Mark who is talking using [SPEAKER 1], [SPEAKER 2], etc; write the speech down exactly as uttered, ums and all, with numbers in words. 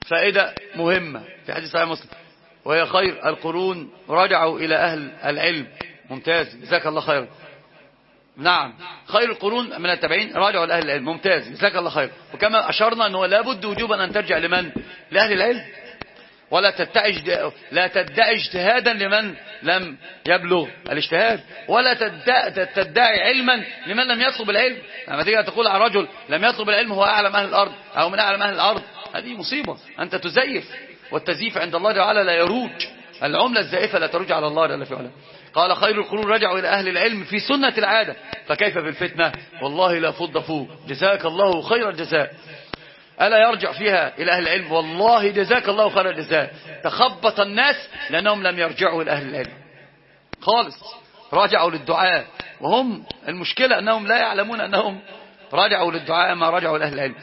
[SPEAKER 1] فائدة مهمة في حديث صحيح مسلم، وهي خير القرون رجعوا إلى أهل العلم. ممتاز، جزاك الله خير. نعم، خير القرون من التابعين رجعوا لأهل العلم. ممتاز، جزاك الله خير. وكما أشرنا أنه لابد وجوبا أن ترجع لمن؟ لأهل العلم، ولا تدعي لا تدعي اجتهادا لمن لم يبلغ الاجتهاد، ولا تدعي علما لمن لم يطلب العلم. لما تيجي تقول على رجل لم يطلب العلم هو أعلم أهل الأرض أو من أعلم أهل الأرض، هذه مصيبة. أنت تزيف، والتزييف عند الله تعالى لا يروج. العملة الزائفة لا تروج على الله جل في علاه. قال خير القرون رجعوا إلى أهل العلم في سنة العادة، فكيف بالفتنة؟ والله لا فض فوق. جزاك الله خير الجزاء. ألا يرجع فيها إلى أهل العلم؟ والله جزاك الله خير الجزاء. تخبط الناس لأنهم لم يرجعوا إلى أهل العلم خالص، رجعوا للدعاء، وهم المشكلة أنهم لا يعلمون أنهم رجعوا للدعاء ما رجعوا لأهل العلم.